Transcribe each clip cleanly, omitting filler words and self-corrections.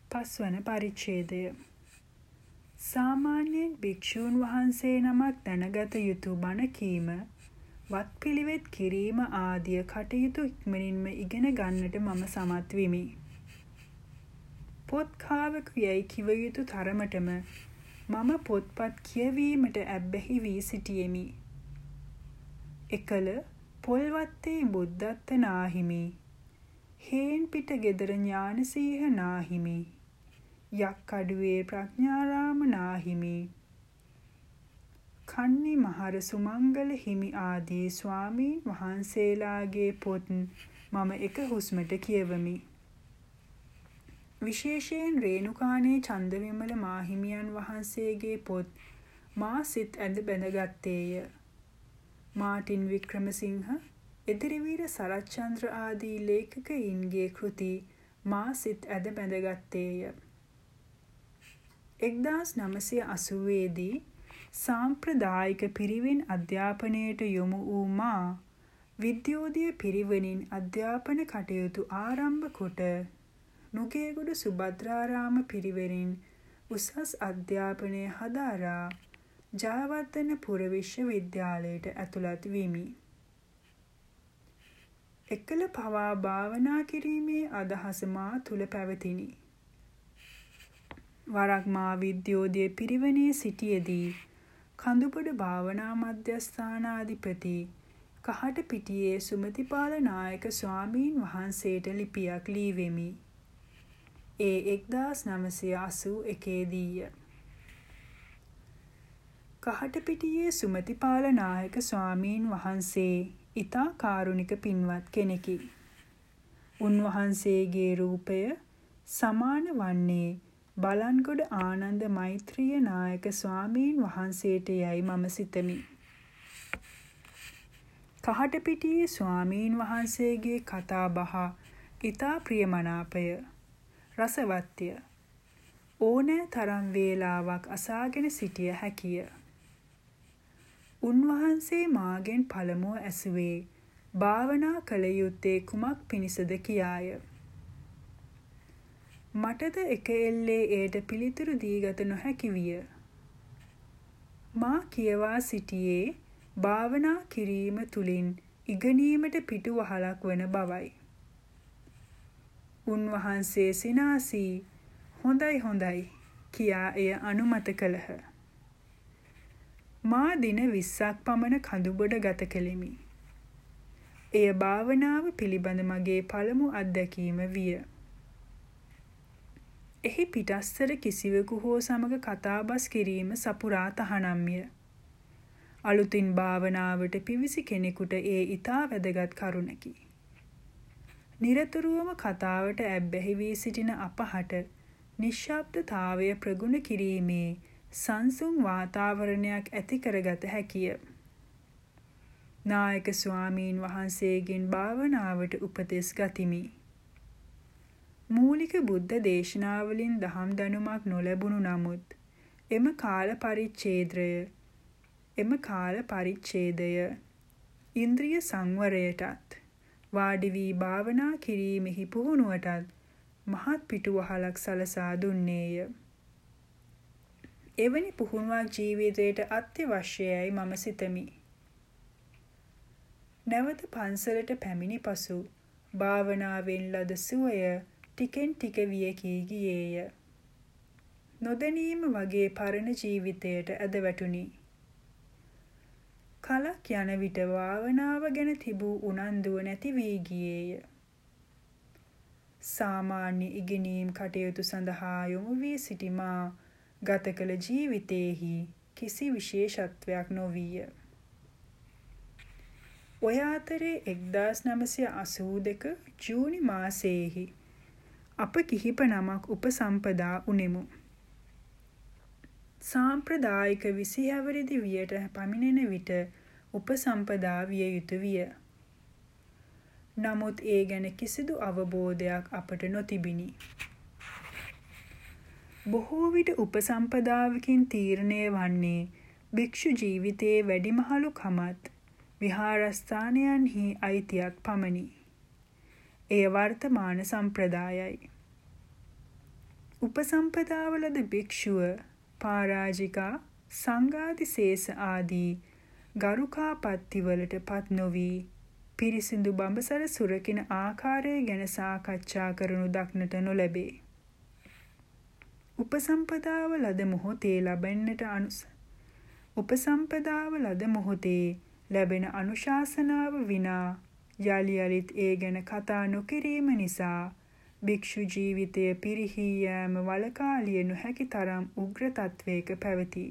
පස්වන පරිච්ඡේදය. සාමාන්‍යයෙන් භික්ෂූන් වහන්සේ නමක් දැනගත යුතු බණ කීම, වත්පිළිවෙත් කිරීම ආදිය කටයුතු ඉක්මනින්ම ඉගෙන ගන්නට මම සමත් වෙමි. පොත් කාවකු යැයි කිව යුතු තරමටම මම පොත්පත් කියවීමට ඇබ්බැහි වී සිටියෙමි. එකල පොල්වත්තේ බුද්ධත්ත නාහිමි, හේන්පිට ගෙදර ඥානසීහ නාහිමි, යක්කඩුවේ ප්‍රඥාරාම නාහිමි, කන්නි මහර සුමංගල හිමි ආදී ස්වාමීන් වහන්සේලාගේ පොත් මම එක හුස්මට කියවමි. විශේෂයෙන් රේණුකානේ චන්දවිමල මාහිමියන් වහන්සේගේ පොත් මා සිත් ඇඳ බැඳගත්තේය. මාටින් වික්‍රමසිංහ, එදිරිවීර සරච්චන්ද්‍ර ආදී ලේඛකයින්ගේ කෘති මා සිත් ඇඳ බැඳගත්තේය. 1980 දී සාම්ප්‍රදායික පිරිවෙන් අධ්‍යාපනයට යොමු වූ මා විද්‍යෝදය පිරිවෙනින් අධ්‍යාපන කටයුතු ආරම්භ කොට නුගේගොඩ සුභද්‍රාරාම පිරිවෙනින් උසස් අධ්‍යාපනය හදාරා ජයවර්ධනපුර විශ්වවිද්‍යාලයට ඇතුළත් විමි. එකල පවා භාවනා කිරීමේ අදහස මා තුළ පැවතිනි. වරක් මා විද්‍යෝදය පිරිවෙනේ සිටියදී කඳුබොඩ භාවනා මධ්‍යස්ථානාධිපති කහටපිටියේ සුමතිපාල නායක ස්වාමීන් වහන්සේට ලිපියක් ලීවෙමි. ඒ 1981 දීය. කහටපිටියේ සුමතිපාල නායක ස්වාමීන් වහන්සේ ඉතා කාරුණික පින්වත් කෙනෙකි. උන්වහන්සේගේ රූපය සමාන වන්නේ බලන්ගොඩ ආනන්ද මෛත්‍රිය නායක ස්වාමීන් වහන්සේට යයි මම සිතමි. කහටපිටියේ ස්වාමීන් වහන්සේගේ කතා බහ ඉතා ප්‍රියමනාපය, රසවත්ය. ඕනෑ තරම් වේලාවක් අසාගෙන සිටිය හැකිය. උන්වහන්සේ මාගෙන් පළමුව ඇසුවේ භාවනා කළ යුත්තේ කුමක් පිණිසද කියාය. මටද එක එල්ලේ එයට පිළිතුරු දීගත නොහැකි විය. මා කියවා සිටියේ භාවනා කිරීම තුළින් ඉගෙනීමට පිටුවහලක් වන බවයි. උන්වහන්සේ සිනාසී හොඳයි හොඳයි කියා එය අනුමත කළහ. මා දින 20ක් පමණ කඳුබොඩ ගත කළෙමි. එය භාවනාව පිළිබඳ මගේ පළමු අත්දැකීම විය. එහි පිටස්තර කිසිවෙකු හෝ සමග කතාබස් කිරීම සපුරා තහනම්ය. අලුතින් භාවනාවට පිවිසි කෙනෙකුට ඒ ඉතා වැදගත් කරුණකි. නිරතුරුවම කතාවට ඇබ්බැහි වී සිටින අපහට නිශ්ශබ්දතාවය ප්‍රගුණ කිරීමේ සංසුන් වාතාවරණයක් ඇති කරගත හැකිය. නායක ස්වාමීන් වහන්සේගෙන් භාවනාවට උපදෙස් ගතිමි. මූලික බුද්ධ දේශනාවලින් දහම් දැනුමක් නොලැබුණු නමුත් එම කාල පරිච්ඡේදය ඉන්ද්‍රිය සංවරයටත් වාඩි වී භාවනා කිරීමෙහි පුහුණුවටත් මහත් පිටුවහලක් සලසා දුන්නේය. එවැනි පුහුණුවක් ජීවිතයට අත්‍යවශ්‍යයයි මම සිතමි. නැවත පන්සලට පැමිණි පසු භාවනාවෙන් ලද සුවය ටිකෙන් ටික වියකී ගියේය. නොදැනීම වගේ පරණ ජීවිතයට ඇද වැටුනි. කලක් යන විට භාවනාව ගැන තිබූ උනන්දුව නැති වී ගියේය. සාමාන්‍ය ඉගෙනීම් කටයුතු සඳහා යොමු වී සිටි මා ගත කළ ජීවිතයෙහි කිසි විශේෂත්වයක් නොවිය. ඔය අතරේ 1982 ජූනි මාසයේහි අප කිහිප නමක් උපසම්පදා වුනෙමු. සාම්ප්‍රදායික 20 හැවිරිදි වියට පමිණෙන විට උපසම්පදා විය යුතු විය. නමුත් ඒ ගැන කිසිදු අවබෝධයක් අපට නොතිබිණි. බොහෝ විට උපසම්පදාවකින් තීරණය වන්නේ භික්ෂු ජීවිතයේ වැඩිමහලු කමත් විහාරස්ථානයන්හි අයිතියක් පමණි. එය වර්තමාන සම්ප්‍රදායයි. උපසම්පදාව ලද භික්ෂුව පරාජිකා සංඝාදිශේෂ ආදී ගරුකාපත්තිවලට පත් නොවී පිරිසිදු බඹසර සුරකින ආකාරය ගැන සාකච්ඡා කරනු දක්නට නොලැබේ. උපසම්පදාව ලද මොහොතේ ලැබෙන අනුශාසනාව විනා යලි යලිත් ඒ ගැන කතා නොකිරීම නිසා භික්ෂු ජීවිතය පිරිහී යෑම වළකාලිය නොහැකි තරම් උග්‍ර තත්වයක පැවතී.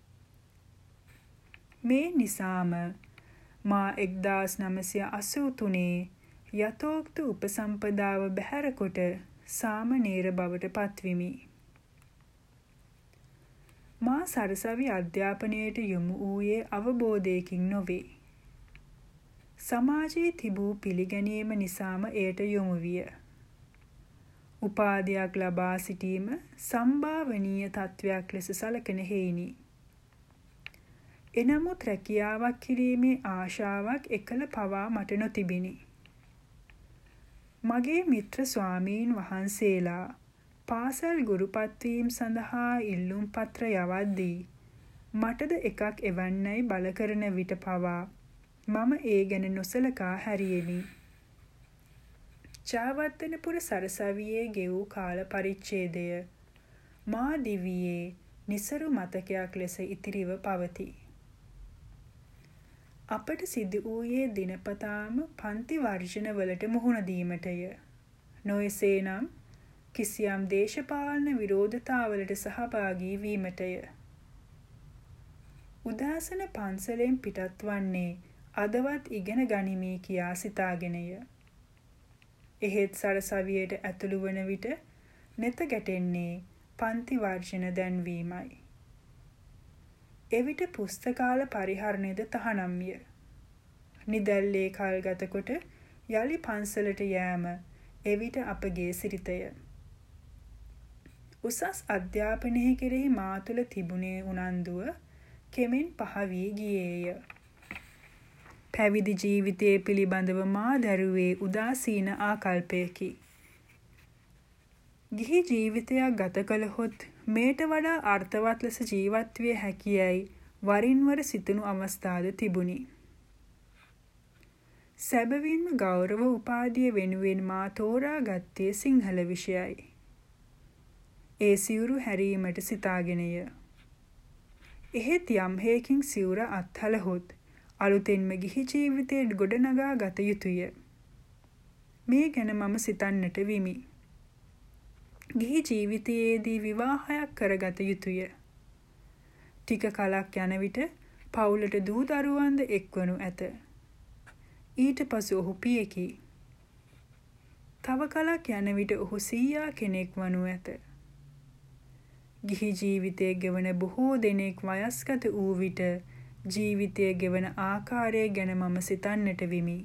මේ නිසාම මා 1983 යථෝක්ත උපසම්පදාව බැහැරකොට සාමණේර බවට පත්විමි. මා සරසවි අධ්‍යාපනයට යොමු වූයේ අවබෝධයකින් නොවේ. සමාජයේ තිබූ පිළිගැනීම නිසාම එයට යොමු විය. උපාධියක් ලබා සිටීම සම්භාවනීය තත්වයක් ලෙස සලකන හේිනි. එනමුත් රැකියාවක් කිරීමේ ආශාවක් එකල පවා මට නොතිබිනි. මගේ මිත්‍ර ස්වාමීන් වහන්සේලා පාසල් ගුරුපත්වීම් සඳහා ඉල්ලුම් පත්‍ර යවද්දී මටද එකක් එවන්නයි බල කරන විට පවා මම ඒ ගැන නොසලකා හැරියෙමි. චාවත්තනපුර සරසවියේ ගෙවූ කාල පරිච්ඡේදය මා දිවියේ නිසරු මතකයක් ලෙස ඉතිරිව පවතී. අපට සිදු වූයේ දිනපතාම පන්ති වර්ජනවලට මුහුණ දීමටය. නොඑසේනම් කිසියම් දේශපාලන විරෝධතාවලට සහභාගී වීමටය. උදාසන පන්සලෙන් පිටත් වන්නේ අදවත් ඉගෙන ගනිමි කියා සිතාගෙනය. එහෙත් සරසවියට ඇතුළු වන විට නෙත ගැටෙන්නේ පන්ති වර්ජන දැන්වීමයි. එවිට පුස්තකාල පරිහරණයද තහනම් විය. නිදැල්ලේ කල් ගතකොට යලි පන්සලට යෑම එවිට අපගේ සිරිතය. උසස් අධ්‍යාපනය කෙරෙහි මා තුළ තිබුණේ උනන්දුව කෙමෙන් පහ වී ගියේය. පැවිදි ජීවිතය පිළිබඳව මා දැරුවේ උදාසීන ආකල්පයකි. ගිහි ජීවිතයක් ගත කළහොත් මේට වඩා අර්ථවත් ලෙස ජීවත් විය හැකියයි වරින් වර සිතුණු අවස්ථාද තිබුණි. සැබවින්ම ගෞරව උපාධිය වෙනුවෙන් මා තෝරා ගත්තේ සිංහල විෂයයි. ඒ සිවුරු හැරීමට සිතාගෙනය. එහෙත් යම් හේකින් සිවුර අත්හලහොත් අලුතෙන්ම ගිහි ජීවිතයට ගොඩනගා ගත යුතුය. මේ ගැන මම සිතන්නට විමි. ගිහි ජීවිතයේදී විවාහයක් කරගත යුතුය. ටික කලක් යන විට පවුලට දූ දරුවන්ද එක්වනු ඇත. ඊට පසු ඔහු පියෙකි. තව කලක් යන විට ඔහු සීයා කෙනෙක් වනු ඇත. ගිහි ජීවිතය ගෙවන බොහෝ දෙනෙක් වයස්ගත වූ විට ජීවිතය ගෙවන ආකාරය ගැන මම සිතන්නට විමි.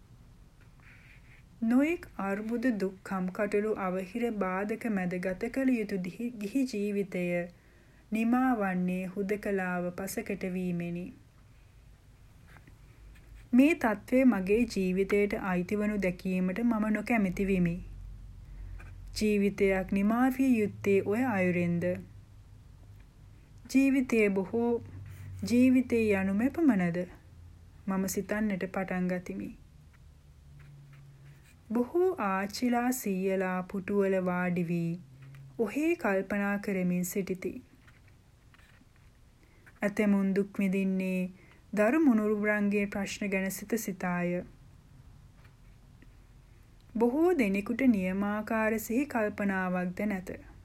නොයෙක් අර්බුද දුක්ඛම් කටළු අවහිර බාධක මැද ගත කළ යුතු ගිහි ජීවිතය නිමා වන්නේ හුදකලාව පසකට වීමෙනි. මේ තත්ත්වය මගේ ජීවිතයට අයිති වනු දැකීමට මම නොකැමැති විමි. ජීවිතයක් නිමා විය යුත්තේ ඔය අයුරෙන්ද? ජීවිතය යනු මෙපමණද? මම සිතන්නට පටන් ගතිමි. බොහෝ ආච්චිලා සීයලා පුටුවල වාඩි වී ඔහේ කල්පනා කරමින් සිටිති. ඇතැමුන් දුක් විඳින්නේ දරු මුණුරුවන්ගේ ප්‍රශ්න ගැන සිත සිතාය. බොහෝ දෙනෙකුට නියමාකාර සිහි කල්පනාවක්ද නැත.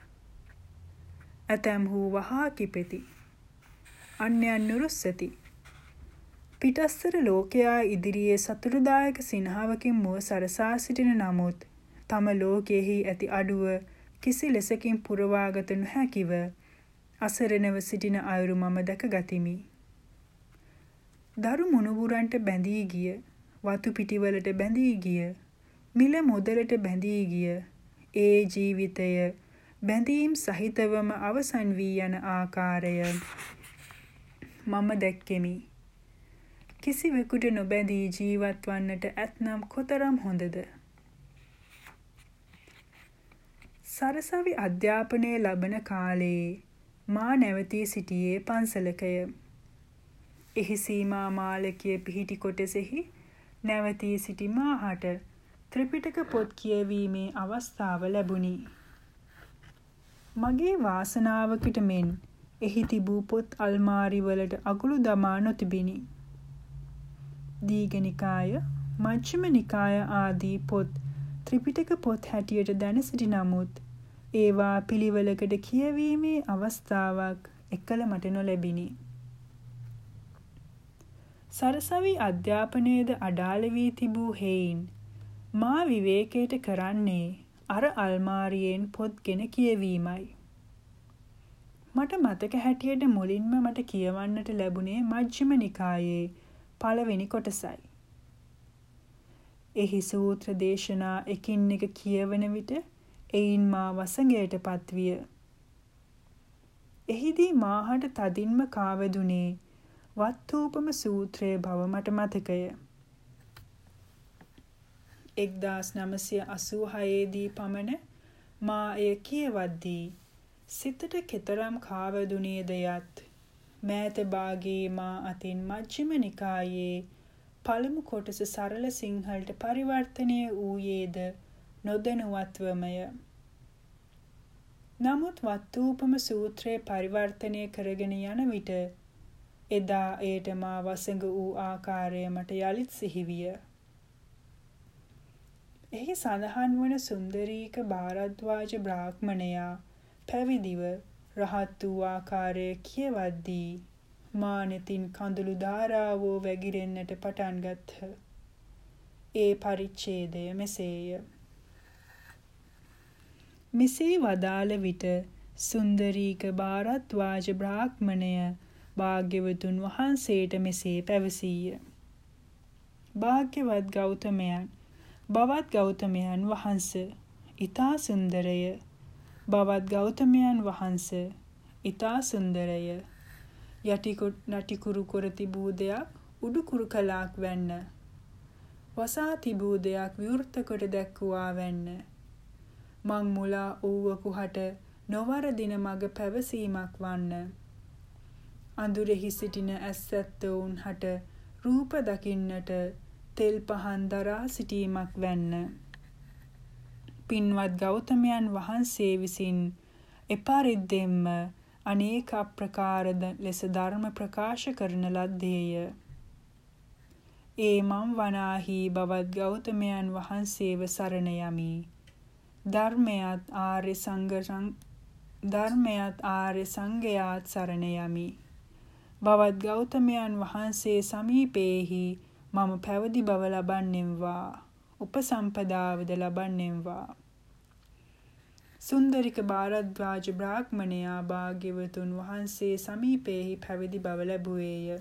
ඇතැම්හු වහා කිපෙති. අන්‍යයන් නුරුස්සති. පිටස්තර ලෝකයා ඉදිරියේ සතුටුදායක සිනහවකින් මුව සරසා සිටින නමුත් තම ලෝකයෙහි ඇති අඩුව කිසි ලෙසකින් පුරවාගත නොහැකිව අසරණව සිටින අයුරු මම දැක ගතිමි. දරු මුණුබුරන්ට බැඳී ගිය, වතු පිටිවලට බැඳී ගිය, මිල මුදලට බැඳී ගිය ඒ ජීවිතය බැඳීම් සහිතවම අවසන් වී යන ආකාරය මම දැක්කෙමි. කිසිවෙකුට නොබැඳී ජීවත් වන්නට ඇතනම් කොතරම් හොඳද? සරසවි අධ්‍යාපනය ලබන කාලයේ මා නැවතී සිටියේ පන්සලකය. එහි සීමා මාලකය පිහිටි කොටසෙහි නැවතී සිටි මාහට ත්‍රිපිටක පොත් කියවීමේ අවස්ථාව ලැබුණි. මගේ වාසනාවකට මෙන් එහි තිබූ පොත් අල්මාරිවලට අකුළු දමා නොතිබිණි. දීඝනිකාය, මජ්ක්‍ධිම නිකාය ආදී පොත් ත්‍රිපිටක පොත් හැටියට දැන සිටි නමුත් ඒවා පිළිවෙලකට කියවීමේ අවස්ථාවක් එකල මට නොලැබිණි. සරසවි අධ්‍යාපනයද අඩාල වී තිබූ හේයින් මා විවේකයට කරන්නේ අර අල්මාරියෙන් පොත් ගෙන කියවීමයි. මට මතක හැටියට මුලින්ම මට කියවන්නට ලැබුණේ මජ්ක්‍ධිම නිකායේ පළවෙනි කොටසයි. එහි සූත්‍ර දේශනා එකින් එක කියවන විට එයින් මා වසඟයට පත්විය. එහිදී මාහට තදින්ම කාවැදුනේ වත්තූපම සූත්‍රය බව මට මතකය. 1986 දී පමණ මා එය කියවද්දී සිතට කෙතරම් කාවැදුනේද යත් මෑත භාගයේ මා අතින් මජ්ක්‍ධිම නිකායේ පළමු කොටස සරල සිංහලට පරිවර්තනය වූයේද නොදැනුවත්වමය. නමුත් වත්තූපම සූත්‍රය පරිවර්තනය කරගෙන යන විට එදා එයට මා වසඟ වූ ආකාරය මට යළිත් සිහිවිය. එහි සඳහන් වන සුන්දරීක භාරද්වාජ බ්‍රාහ්මණයා පැවිදිව රහත් වූ ආකාරය කියවද්දී මා නෙතින් කඳුළු ධාරාවෝ වැగిරෙන්නට පටන් ගත්හ. ඒ පරිච්ඡේදය මෙසේය. මෙසේ වදාළ විට සුන්දරීක භාරද්වාජ බ්‍රාහ්මණය භාග්‍යවතුන් වහන්සේට මෙසේ පැවසීය. භාග්‍යවත් ගෞතමයන්, බවත් ගෞතමයන් වහන්ස, ඊතා සුන්දරය. බවත් ගෞතමයන් වහන්ස, ඊතා සුන්දරය. යටිකුරු කර තිබූ දෙයක් උඩුකුරු කලාක් වැන්න. වසා තිබූ දෙයක් විවෘත කොට දැක්වුවා වැන්න. මං මුලා වූවකු හට නොවරදින මග පැවසීමක් වන්න. අඳුරෙහි සිටින ඇස්සැත්තවුන් හට රූප දකින්නට තෙල් පහන් දරා සිටීමක් වැන්න. පින්වත් ගෞතමයන් වහන්සේ විසින් එපරිද්දෙන්ම අනේක අප්‍රකාර ලෙස ධර්ම ප්‍රකාශ කරන ලද්දේය. ඒ මම් වනාහි බවත් ගෞතමයන් වහන්සේව සරණ යමි. ධර්මයත් ආර්ය සංඝයාත් සරණ යමි. බවත් ගෞතමයන් වහන්සේ සමීපේහි මම පැවිදි බව ලබන්නෙම්වා. උපසම්පදාවද ලබන්නෙම්වා. සුන්දරික භාරද්වාජ බ්‍රාහ්මණයා භාග්‍යවතුන් වහන්සේ සමීපේහි පැවිදි බව ලැබුවේය.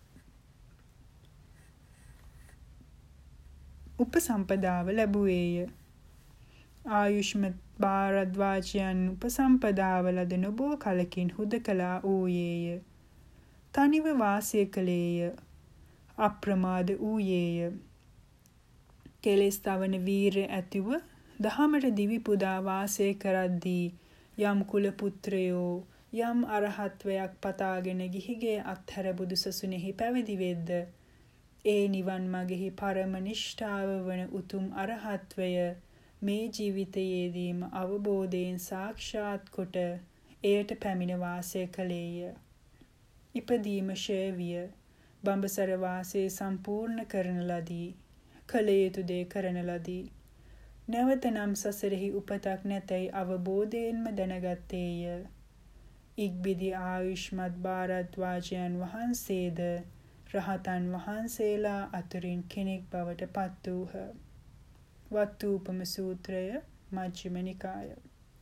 උපසම්පදාව ලැබුවේය. ආයුෂ්මත් භාරද්වාජයන් උපසම්පදාව ලද නොබෝ කලකින් හුදකලා වූයේය. තනිව වාසය කළේය. අප්‍රමාද වූයේය. කෙලෙස් තවන වීරය ඇතිව දහමට දිවි පුදා වාසය කරද්දී යම් කුල පුත්‍රයෝ යම් අරහත්වයක් පතාගෙන ගිහිගේ අත්හැර බුදු සසුනේහි පැවිදි වෙද්ද ඒ නිවන් මගෙහි පරම නිෂ්ඨාව වන උතුම් අරහත්වය මේ ජීවිතයේදීම අවබෝධයෙන් සාක්ෂාත් කොට එයට පැමිණ වාසය කළේය. ඉපදීම ෂය විය. බඹසර වාසයේ සම්පූර්ණ කරන ලදී. කළ යුතු දේ කරන ලදී. නැවත නම් සසරෙහි උපතක් නැතැයි අවබෝධයෙන්ම දැනගත්තේය. ඉක්බිදි ආයුෂ්මත් භාරද්වාජයන් වහන්සේද රහතන් වහන්සේලා අතුරින් කෙනෙක් බවට පත් වූහ. වත්තූපම සූත්‍රය මජ්ක්‍ධිම නිකාය.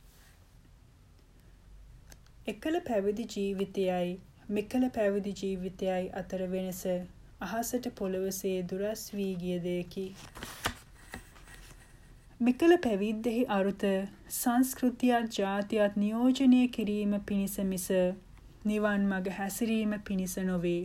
එකල පැවිදි ජීවිතයයි මෙකල පැවිදි ජීවිතයයි අතර වෙනස අහසට පොළොවසේ දුරස් වී ගිය දෙයකි. මෙකල පැවිද්දෙහි අරුත සංස්කෘතියත් ජාතියත් නියෝජනය කිරීම පිණිස මිස නිවන් මඟ හැසිරීම පිණිස නොවේ.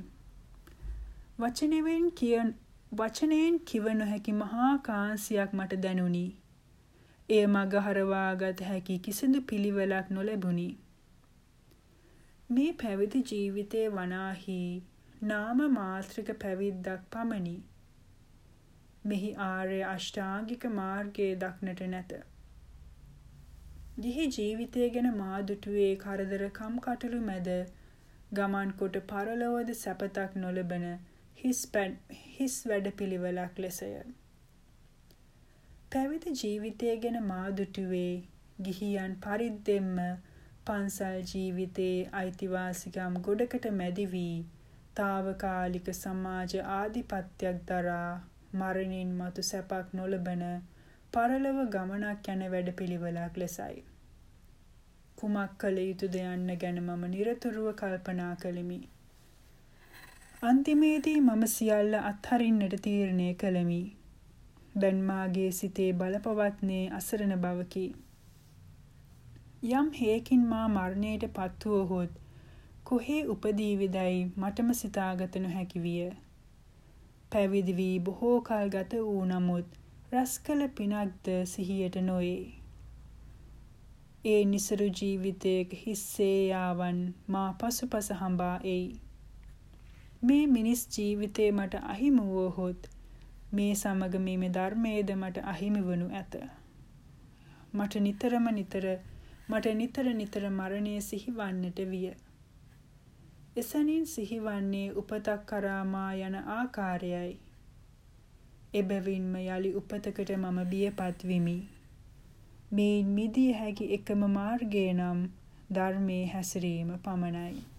වචනයෙන් කිව නොහැකි මහා කාන්සියක් මට දැනුනි. එය මග හරවාගත හැකි කිසිදු පිළිවෙලක් නොලැබුණි. මේ පැවිදි ජීවිතයේ වනාහි නාම මාත්‍රික පැවිද්දක් පමණි. මෙහි ආර්ය අෂ්ටාංගික මාර්ගයේ දක්නට නැත. ගිහි ජීවිතය ගැන මා දුටුවේ කරදරකම් කටළු මැද ගමන් කොට පරලොවද සැපතක් නොලබන හිස් වැඩපිළිවෙලක් ලෙසය. පැවිදි ජීවිතය ගැන මා දුටුවේ ගිහියන් පරිද්දෙන්ම පන්සල් ජීවිතයේ අයිතිවාසිකම් ගොඩකට මැදි වී තාවකාලික සමාජ ආධිපත්‍යයක් දරා මරණින් මතු සැපක් නොලබන පරලොව ගමනක් යන වැඩපිළිවෙලක් ලෙසයි. කුමක් කළ යුතුද යන්න ගැන මම නිරතුරුව කල්පනා කළෙමි. අන්තිමේදී මම සියල්ල අත්හරින්නට තීරණය කළෙමි. දැන් මාගේ සිතේ බලපවත්නේ අසරණ බවකි. යම් හේකින් මා මරණයට පත් වුවහොත් කොහේ උපදීවිදැයි මටම සිතාගත නොහැකි විය. පැවිදි වී බොහෝ කල් ගත වූ නමුත් රැස් කළ පිනක්ද සිහියට නොයේ. ඒ නිසරු ජීවිතයක හිස්සේයාවන් මා පසුපස හඹා එයි. මේ මිනිස් ජීවිතය මට අහිමි වුවහොත් මේ සමග මේ ධර්මයේද මට අහිමි වනු ඇත. මට නිතර මරණය සිහිවන්නට විය. එසැනින් සිහිවන්නේ උපතක් කරා මා යන ආකාරයයි. එබැවින්ම යලි උපතකට මම බියපත් වෙමි. මේන් මිදිය හැකි එකම මාර්ගය නම් ධර්මයේ හැසිරීම පමණයි.